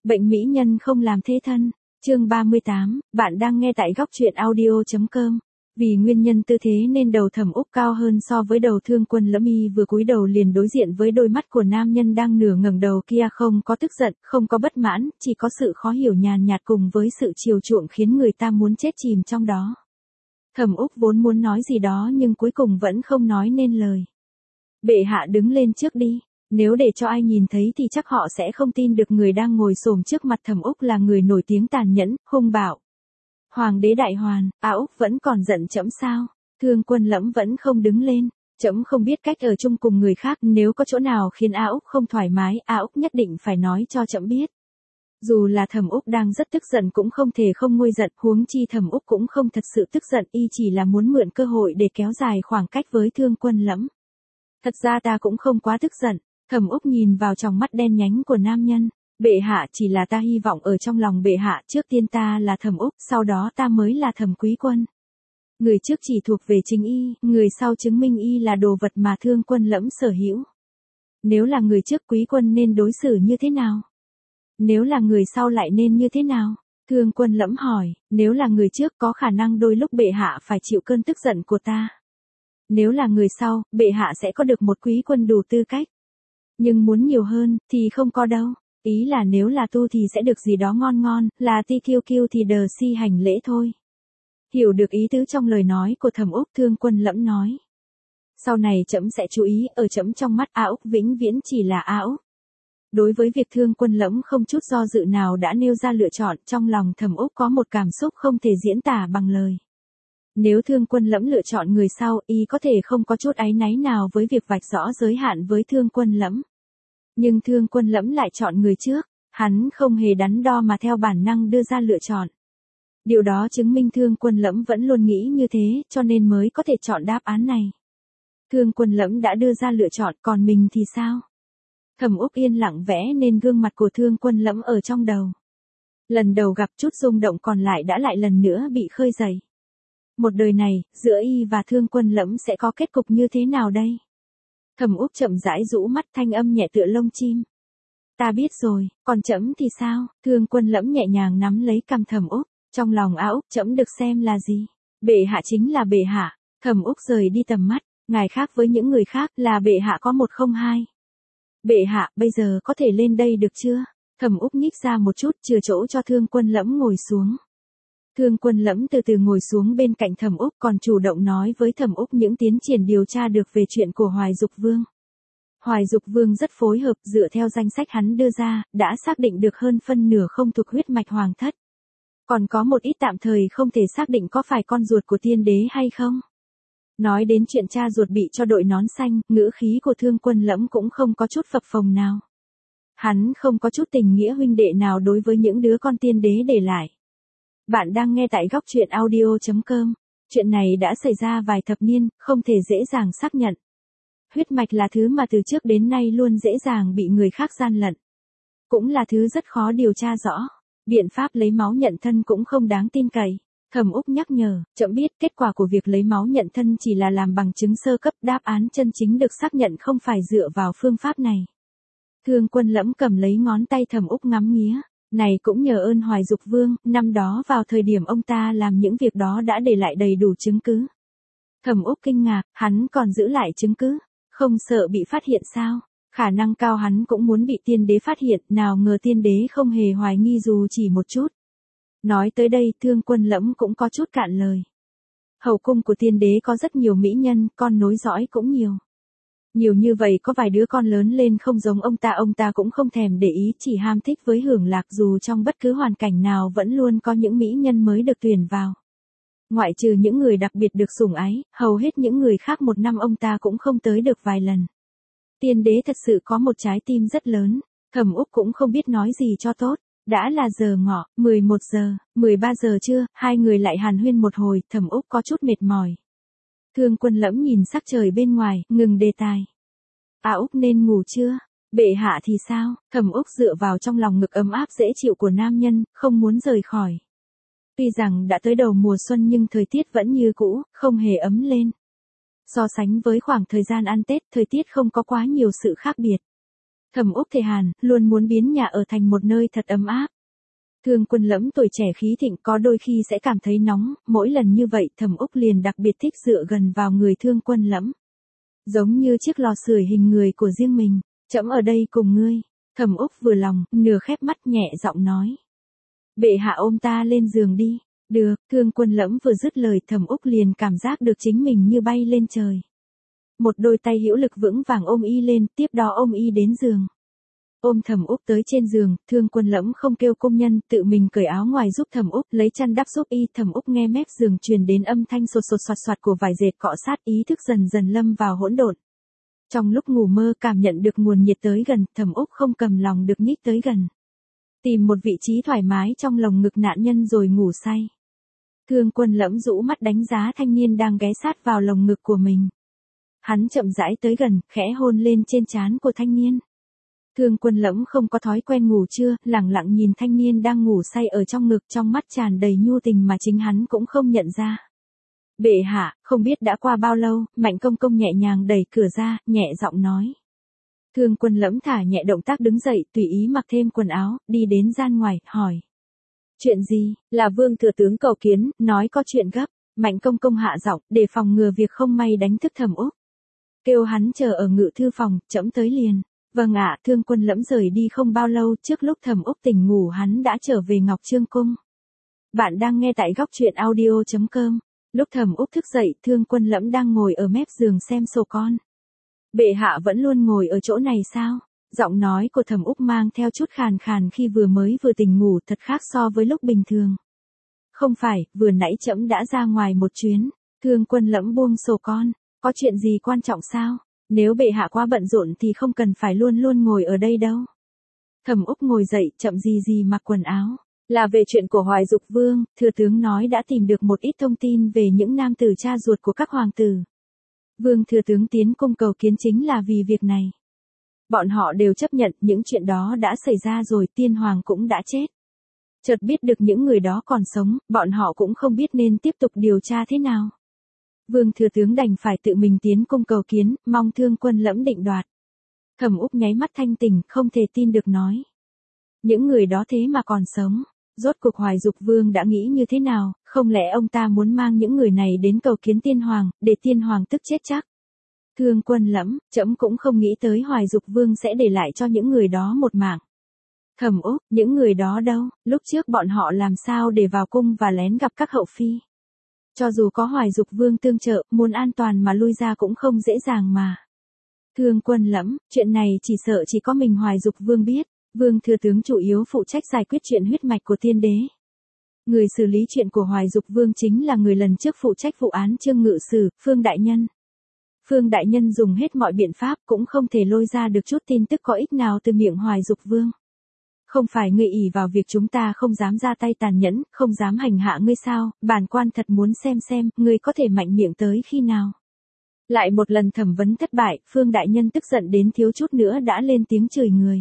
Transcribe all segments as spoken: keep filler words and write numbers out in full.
Bệnh mỹ nhân không làm thế thân. Chương ba mươi tám, bạn đang nghe tại góc truyện audio chấm com. Vì nguyên nhân tư thế nên đầu Thẩm Úc cao hơn so với đầu Thương Quân Lẫm, y vừa cúi đầu liền đối diện với đôi mắt của nam nhân đang nửa ngẩng đầu kia, không có tức giận, không có bất mãn, chỉ có sự khó hiểu nhàn nhạt cùng với sự chiều chuộng khiến người ta muốn chết chìm trong đó. Thẩm Úc vốn muốn nói gì đó nhưng cuối cùng vẫn không nói nên lời. Bệ hạ đứng lên trước đi. Nếu để cho ai nhìn thấy thì chắc họ sẽ không tin được người đang ngồi xổm trước mặt Thẩm Úc là người nổi tiếng tàn nhẫn, hung bạo. Hoàng đế đại hoàn, A Úc vẫn còn giận trẫm sao? Thương Quân Lẫm vẫn không đứng lên. Trẫm không biết cách ở chung cùng người khác, nếu có chỗ nào khiến A Úc không thoải mái, A Úc nhất định phải nói cho trẫm biết. Dù là Thẩm Úc đang rất tức giận cũng không thể không nguôi giận, huống chi Thẩm Úc cũng không thật sự tức giận, y chỉ là muốn mượn cơ hội để kéo dài khoảng cách với Thương Quân Lẫm. Thật ra ta cũng không quá tức giận. Thẩm Úc nhìn vào tròng mắt đen nhánh của nam nhân. Bệ hạ, chỉ là ta hy vọng ở trong lòng bệ hạ, trước tiên ta là Thẩm Úc, sau đó ta mới là Thẩm Quý Quân. Người trước chỉ thuộc về chính y, người sau chứng minh y là đồ vật mà Thương Quân Lẫm sở hữu. Nếu là người trước, Quý Quân nên đối xử như thế nào? Nếu là người sau lại nên như thế nào? Thương Quân Lẫm hỏi, nếu là người trước có khả năng đôi lúc bệ hạ phải chịu cơn tức giận của ta. Nếu là người sau, bệ hạ sẽ có được một Quý Quân đủ tư cách. Nhưng muốn nhiều hơn, thì không có đâu. Ý là nếu là tu thì sẽ được gì đó ngon ngon, là ti kiêu kiêu thì đờ si hành lễ thôi. Hiểu được ý tứ trong lời nói của Thẩm Úc, Thương Quân Lẫm nói. Sau này trẫm sẽ chú ý, ở trẫm trong mắt A Úc vĩnh viễn chỉ là A Úc. Đối với việc Thương Quân Lẫm không chút do dự nào đã nêu ra lựa chọn, trong lòng Thẩm Úc có một cảm xúc không thể diễn tả bằng lời. Nếu Thương Quân Lẫm lựa chọn người sau, y có thể không có chút áy náy nào với việc vạch rõ giới hạn với Thương Quân Lẫm. Nhưng Thương Quân Lẫm lại chọn người trước, hắn không hề đắn đo mà theo bản năng đưa ra lựa chọn. Điều đó chứng minh Thương Quân Lẫm vẫn luôn nghĩ như thế, cho nên mới có thể chọn đáp án này. Thương Quân Lẫm đã đưa ra lựa chọn, còn mình thì sao? Thẩm Úc yên lặng vẽ nên gương mặt của Thương Quân Lẫm ở trong đầu. Lần đầu gặp chút rung động còn lại đã lại lần nữa bị khơi dậy. Một đời này, giữa y và Thương Quân Lẫm sẽ có kết cục như thế nào đây? Thẩm Úc chậm rãi rũ mắt, thanh âm nhẹ tựa lông chim. Ta biết rồi, còn trẫm thì sao? Thương Quân Lẫm nhẹ nhàng nắm lấy cằm Thẩm Úc, trong lòng A Úc trẫm được xem là gì? Bệ hạ chính là bệ hạ. Thẩm Úc rời đi tầm mắt, ngài khác với những người khác là bệ hạ có một không hai. Bệ hạ, bây giờ có thể lên đây được chưa? Thẩm Úc nhích ra một chút, chừa chỗ cho Thương Quân Lẫm ngồi xuống. Thương Quân Lẫm từ từ ngồi xuống bên cạnh Thẩm Úc, còn chủ động nói với Thẩm Úc những tiến triển điều tra được về chuyện của Hoài Dục Vương. Hoài Dục Vương rất phối hợp, dựa theo danh sách hắn đưa ra, đã xác định được hơn phân nửa không thuộc huyết mạch hoàng thất. Còn có một ít tạm thời không thể xác định có phải con ruột của tiên đế hay không. Nói đến chuyện cha ruột bị cho đội nón xanh, ngữ khí của Thương Quân Lẫm cũng không có chút phập phồng nào. Hắn không có chút tình nghĩa huynh đệ nào đối với những đứa con tiên đế để lại. Bạn đang nghe tại góc truyện audio chấm com. Chuyện này đã xảy ra vài thập niên, không thể dễ dàng xác nhận. Huyết mạch là thứ mà từ trước đến nay luôn dễ dàng bị người khác gian lận. Cũng là thứ rất khó điều tra rõ. Biện pháp lấy máu nhận thân cũng không đáng tin cậy. Thẩm Úc nhắc nhở, trẫm biết kết quả của việc lấy máu nhận thân chỉ là làm bằng chứng sơ cấp, đáp án chân chính được xác nhận không phải dựa vào phương pháp này. Thương Quân Lẫm cầm lấy ngón tay Thẩm Úc ngắm nghía. Này cũng nhờ ơn Hoài Dục Vương, năm đó vào thời điểm ông ta làm những việc đó đã để lại đầy đủ chứng cứ. Thẩm Úc kinh ngạc, hắn còn giữ lại chứng cứ, không sợ bị phát hiện sao? Khả năng cao hắn cũng muốn bị tiên đế phát hiện, nào ngờ tiên đế không hề hoài nghi dù chỉ một chút. Nói tới đây, Thương Quân Lẫm cũng có chút cạn lời. Hậu cung của tiên đế có rất nhiều mỹ nhân, con nối dõi cũng nhiều. Nhiều như vậy có vài đứa con lớn lên không giống ông ta, ông ta cũng không thèm để ý, chỉ ham thích với hưởng lạc, dù trong bất cứ hoàn cảnh nào vẫn luôn có những mỹ nhân mới được tuyển vào. Ngoại trừ những người đặc biệt được sủng ái, hầu hết những người khác một năm ông ta cũng không tới được vài lần. Tiên đế thật sự có một trái tim rất lớn. Thẩm Úc cũng không biết nói gì cho tốt. Đã là giờ ngọ, mười một giờ, mười ba giờ trưa, hai người lại hàn huyên một hồi, Thẩm Úc có chút mệt mỏi. Thương Quân Lẫm nhìn sắc trời bên ngoài, ngừng đề tài. A Úc nên ngủ chưa? Bệ hạ thì sao? Thẩm Úc dựa vào trong lòng ngực ấm áp dễ chịu của nam nhân, không muốn rời khỏi. Tuy rằng đã tới đầu mùa xuân nhưng thời tiết vẫn như cũ, không hề ấm lên. So sánh với khoảng thời gian ăn Tết, thời tiết không có quá nhiều sự khác biệt. Thẩm Úc thề hàn, luôn muốn biến nhà ở thành một nơi thật ấm áp. Thương Quân Lẫm tuổi trẻ khí thịnh có đôi khi sẽ cảm thấy nóng, mỗi lần như vậy Thẩm Úc liền đặc biệt thích dựa gần vào người Thương Quân Lẫm. Giống như chiếc lò sưởi hình người của riêng mình, trẫm ở đây cùng ngươi. Thẩm Úc vừa lòng, nửa khép mắt nhẹ giọng nói. Bệ hạ ôm ta lên giường đi. Được, Thương Quân Lẫm vừa dứt lời Thẩm Úc liền cảm giác được chính mình như bay lên trời. Một đôi tay hữu lực vững vàng ôm y lên, tiếp đó ôm y đến giường. Ôm Thẩm Úc tới trên giường, Thương Quân Lẫm không kêu công nhân, tự mình cởi áo ngoài giúp Thẩm Úc, lấy chăn đắp giúp y. Thẩm Úc nghe mép giường truyền đến âm thanh sột sột soạt soạt của vải dệt cọ sát, ý thức dần dần lâm vào hỗn độn. Trong lúc ngủ mơ cảm nhận được nguồn nhiệt tới gần, Thẩm Úc không cầm lòng được nhích tới gần. Tìm một vị trí thoải mái trong lồng ngực nạn nhân rồi ngủ say. Thương Quân Lẫm rũ mắt đánh giá thanh niên đang ghé sát vào lồng ngực của mình. Hắn chậm rãi tới gần, khẽ hôn lên trên trán của thanh niên. Thương Quân Lẫm không có thói quen ngủ trưa, lẳng lặng nhìn thanh niên đang ngủ say ở trong ngực, trong mắt tràn đầy nhu tình mà chính hắn cũng không nhận ra. Bệ hạ, không biết đã qua bao lâu, Mạnh Công Công nhẹ nhàng đẩy cửa ra, nhẹ giọng nói. Thương Quân Lẫm thả nhẹ động tác đứng dậy, tùy ý mặc thêm quần áo, đi đến gian ngoài, hỏi. Chuyện gì? Là Vương thừa tướng cầu kiến, nói có chuyện gấp. Mạnh Công Công hạ giọng, để phòng ngừa việc không may đánh thức Thẩm Úc. Kêu hắn chờ ở ngự thư phòng, trẫm tới liền. Vâng ạ, Thương Quân Lẫm rời đi không bao lâu, trước lúc Thẩm Úc tỉnh ngủ hắn đã trở về Ngọc Trương Cung. Bạn đang nghe tại góc truyện audio chấm com. Lúc Thẩm Úc thức dậy, Thương Quân Lẫm đang ngồi ở mép giường xem sổ con. Bệ hạ vẫn luôn ngồi ở chỗ này sao? Giọng nói của Thẩm Úc mang theo chút khàn khàn khi vừa mới vừa tỉnh ngủ, thật khác so với lúc bình thường. Không phải, vừa nãy trẫm đã ra ngoài một chuyến. Thương Quân Lẫm buông sổ con. Có chuyện gì quan trọng sao? Nếu bệ hạ quá bận rộn thì không cần phải luôn luôn ngồi ở đây đâu. Thẩm Úc ngồi dậy, chậm gì gì mặc quần áo. Là về chuyện của Hoài Dục Vương, thừa tướng nói đã tìm được một ít thông tin về những nam tử cha ruột của các hoàng tử. Vương thừa tướng tiến cung cầu kiến chính là vì việc này. Bọn họ đều chấp nhận những chuyện đó đã xảy ra rồi, tiên hoàng cũng đã chết. Chợt biết được những người đó còn sống, bọn họ cũng không biết nên tiếp tục điều tra thế nào. Vương thừa tướng đành phải tự mình tiến cung cầu kiến, mong Thương Quân Lẫm định đoạt. Thẩm Úc nháy mắt thanh tỉnh, không thể tin được nói. Những người đó thế mà còn sống. Rốt cuộc Hoài Dục Vương đã nghĩ như thế nào, không lẽ ông ta muốn mang những người này đến cầu kiến tiên hoàng, để tiên hoàng tức chết chắc. Thương Quân Lẫm, trẫm cũng không nghĩ tới Hoài Dục Vương sẽ để lại cho những người đó một mạng. Thẩm Úc, những người đó đâu, lúc trước bọn họ làm sao để vào cung và lén gặp các hậu phi. Cho dù có Hoài Dục Vương tương trợ, muốn an toàn mà lui ra cũng không dễ dàng mà. Thương Quân Lẫm, chuyện này chỉ sợ chỉ có mình Hoài Dục Vương biết. Vương thừa tướng chủ yếu phụ trách giải quyết chuyện huyết mạch của tiên đế. Người xử lý chuyện của Hoài Dục Vương chính là người lần trước phụ trách vụ án Trương Ngự Sử, Phương Đại Nhân. Phương Đại Nhân dùng hết mọi biện pháp cũng không thể lôi ra được chút tin tức có ích nào từ miệng Hoài Dục Vương. Không phải ngươi ỷ vào việc chúng ta không dám ra tay tàn nhẫn, không dám hành hạ ngươi sao, bản quan thật muốn xem xem, ngươi có thể mạnh miệng tới khi nào. Lại một lần thẩm vấn thất bại, Phương Đại Nhân tức giận đến thiếu chút nữa đã lên tiếng chửi người.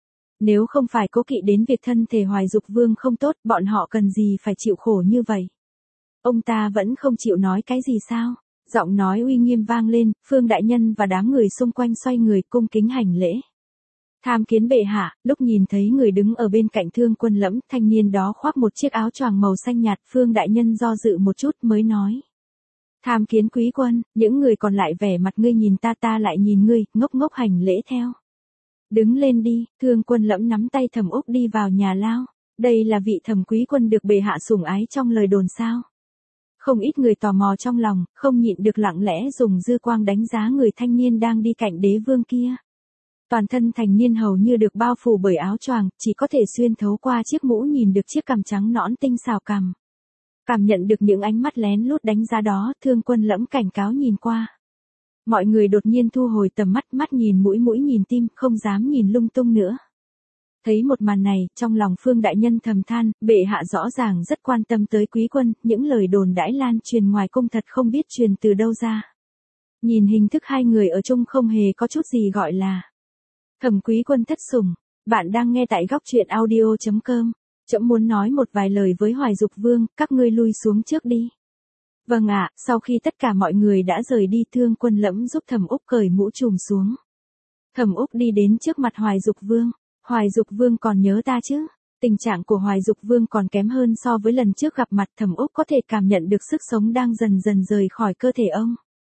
Nếu không phải cố kỵ đến việc thân thể Hoài Dục Vương không tốt, bọn họ cần gì phải chịu khổ như vậy. Ông ta vẫn không chịu nói cái gì sao? Giọng nói uy nghiêm vang lên, Phương Đại Nhân và đám người xung quanh xoay người cung kính hành lễ. Tham kiến bệ hạ, lúc nhìn thấy người đứng ở bên cạnh Thương Quân Lẫm, thanh niên đó khoác một chiếc áo choàng màu xanh nhạt, Phương Đại Nhân do dự một chút mới nói. Tham kiến quý quân, những người còn lại vẻ mặt ngươi nhìn ta ta lại nhìn ngươi, ngốc ngốc hành lễ theo. Đứng lên đi, Thương Quân Lẫm nắm tay Thẩm Úc đi vào nhà lao. Đây là vị thẩm quý quân được bệ hạ sủng ái trong lời đồn sao. Không ít người tò mò trong lòng, không nhịn được lặng lẽ dùng dư quang đánh giá người thanh niên đang đi cạnh đế vương kia. Toàn thân thành niên hầu như được bao phủ bởi áo choàng, chỉ có thể xuyên thấu qua chiếc mũ nhìn được chiếc cằm trắng nõn tinh xào cằm. Cảm nhận được những ánh mắt lén lút đánh giá đó, Thương Quân Lẫm cảnh cáo nhìn qua. Mọi người đột nhiên thu hồi tầm mắt, mắt nhìn mũi mũi nhìn tim, không dám nhìn lung tung nữa. Thấy một màn này, trong lòng Phương Đại Nhân thầm than, bệ hạ rõ ràng rất quan tâm tới quý quân, những lời đồn đãi lan truyền ngoài cung thật không biết truyền từ đâu ra. Nhìn hình thức hai người ở chung không hề có chút gì gọi là Thẩm quý quân thất sủng. Bạn đang nghe tại góc truyện audio chấm com. Trẫm muốn nói một vài lời với Hoài Dục Vương, các ngươi lui xuống trước đi. Vâng ạ, sau khi tất cả mọi người đã rời đi, Thương Quân Lẫm giúp Thẩm Úc cởi mũ trùm xuống. Thẩm Úc đi đến trước mặt Hoài Dục Vương. Hoài Dục Vương còn nhớ ta chứ? Tình trạng của Hoài Dục Vương còn kém hơn so với lần trước gặp mặt. Thẩm Úc có thể cảm nhận được sức sống đang dần dần rời khỏi cơ thể ông.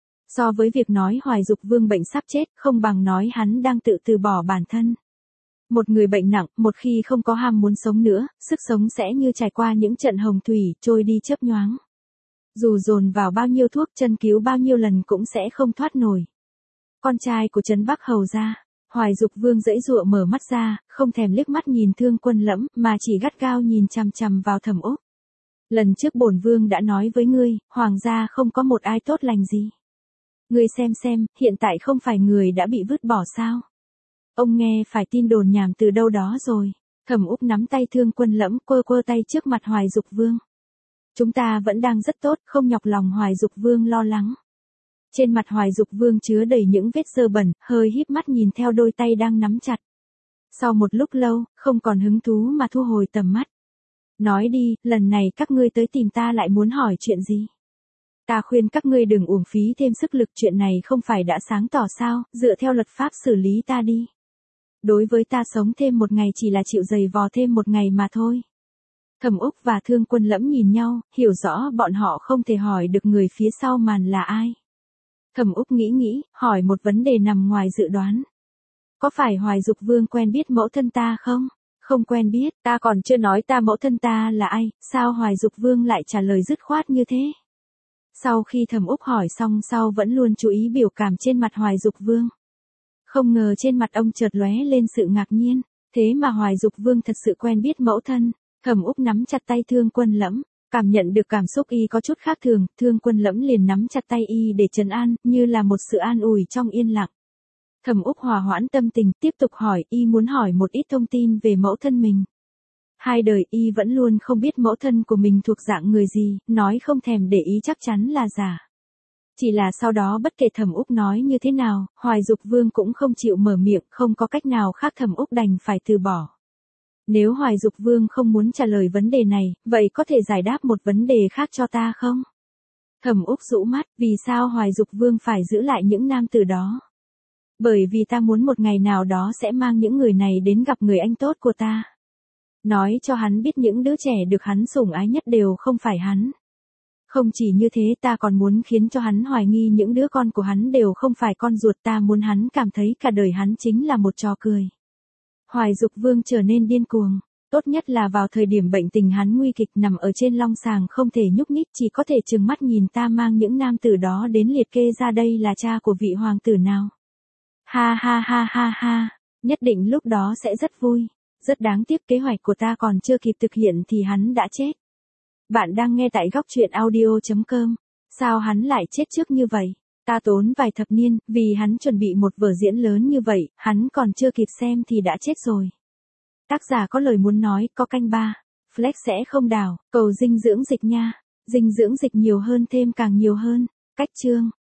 So với việc nói Hoài Dục Vương bệnh sắp chết, không bằng nói hắn đang tự từ bỏ bản thân. Một người bệnh nặng, một khi không có ham muốn sống nữa, sức sống sẽ như trải qua những trận hồng thủy, trôi đi chớp nhoáng. Dù dồn vào bao nhiêu thuốc chân cứu bao nhiêu lần cũng sẽ không thoát nổi. Con trai của Trấn Bắc Hầu gia, Hoài Dục Vương giãy giụa mở mắt ra, không thèm liếc mắt nhìn Thương Quân Lẫm, mà chỉ gắt gao nhìn chằm chằm vào Thẩm Úc. Lần trước bổn vương đã nói với ngươi, hoàng gia không có một ai tốt lành gì. Ngươi xem xem, hiện tại không phải người đã bị vứt bỏ sao? Ông nghe phải tin đồn nhảm từ đâu đó rồi. Thẩm Úc nắm tay Thương Quân Lẫm, quơ quơ tay trước mặt Hoài Dục Vương. Chúng ta vẫn đang rất tốt, không nhọc lòng Hoài Dục Vương lo lắng. Trên mặt Hoài Dục Vương chứa đầy những vết dơ bẩn, hơi híp mắt nhìn theo đôi tay đang nắm chặt. Sau một lúc lâu, không còn hứng thú mà thu hồi tầm mắt. Nói đi, lần này các ngươi tới tìm ta lại muốn hỏi chuyện gì? Ta khuyên các ngươi đừng uổng phí thêm sức lực, chuyện này không phải đã sáng tỏ sao, dựa theo luật pháp xử lý ta đi. Đối với ta sống thêm một ngày chỉ là chịu giày vò thêm một ngày mà thôi. Thẩm Úc và Thương Quân Lẫm nhìn nhau, hiểu rõ bọn họ không thể hỏi được người phía sau màn là ai. Thẩm Úc nghĩ nghĩ, hỏi một vấn đề nằm ngoài dự đoán. Có phải Hoài Dục Vương quen biết mẫu thân ta không? Không quen biết, ta còn chưa nói ta mẫu thân ta là ai, sao Hoài Dục Vương lại trả lời dứt khoát như thế? Sau khi Thẩm Úc hỏi xong sau vẫn luôn chú ý biểu cảm trên mặt Hoài Dục Vương. Không ngờ trên mặt ông chợt lóe lên sự ngạc nhiên, thế mà Hoài Dục Vương thật sự quen biết mẫu thân. Thẩm Úc nắm chặt tay Thương Quân Lẫm, cảm nhận được cảm xúc y có chút khác thường, Thương Quân Lẫm liền nắm chặt tay y để trấn an, như là một sự an ủi trong yên lặng. Thẩm Úc hòa hoãn tâm tình, tiếp tục hỏi, y muốn hỏi một ít thông tin về mẫu thân mình. Hai đời y vẫn luôn không biết mẫu thân của mình thuộc dạng người gì, nói không thèm để ý chắc chắn là giả. Chỉ là sau đó bất kể Thẩm Úc nói như thế nào, Hoài Dục Vương cũng không chịu mở miệng, không có cách nào khác Thẩm Úc đành phải từ bỏ. Nếu Hoài Dục Vương không muốn trả lời vấn đề này, vậy có thể giải đáp một vấn đề khác cho ta không? Thẩm Úc rũ mắt, vì sao Hoài Dục Vương phải giữ lại những nam tử đó? Bởi vì ta muốn một ngày nào đó sẽ mang những người này đến gặp người anh tốt của ta. Nói cho hắn biết những đứa trẻ được hắn sủng ái nhất đều không phải hắn. Không chỉ như thế, ta còn muốn khiến cho hắn hoài nghi những đứa con của hắn đều không phải con ruột, ta muốn hắn cảm thấy cả đời hắn chính là một trò cười. Hoài Dục Vương trở nên điên cuồng, tốt nhất là vào thời điểm bệnh tình hắn nguy kịch nằm ở trên long sàng không thể nhúc nhích, chỉ có thể trừng mắt nhìn ta mang những nam tử đó đến liệt kê ra đây là cha của vị hoàng tử nào. Ha ha ha ha ha, nhất định lúc đó sẽ rất vui, rất đáng tiếc kế hoạch của ta còn chưa kịp thực hiện thì hắn đã chết. Bạn đang nghe tại góc truyện audio chấm com, sao hắn lại chết trước như vậy? Ta tốn vài thập niên, vì hắn chuẩn bị một vở diễn lớn như vậy, hắn còn chưa kịp xem thì đã chết rồi. Tác giả có lời muốn nói, có canh ba, Flex sẽ không đảo, cầu dinh dưỡng dịch nha, dinh dưỡng dịch nhiều hơn thêm càng nhiều hơn, cách chương.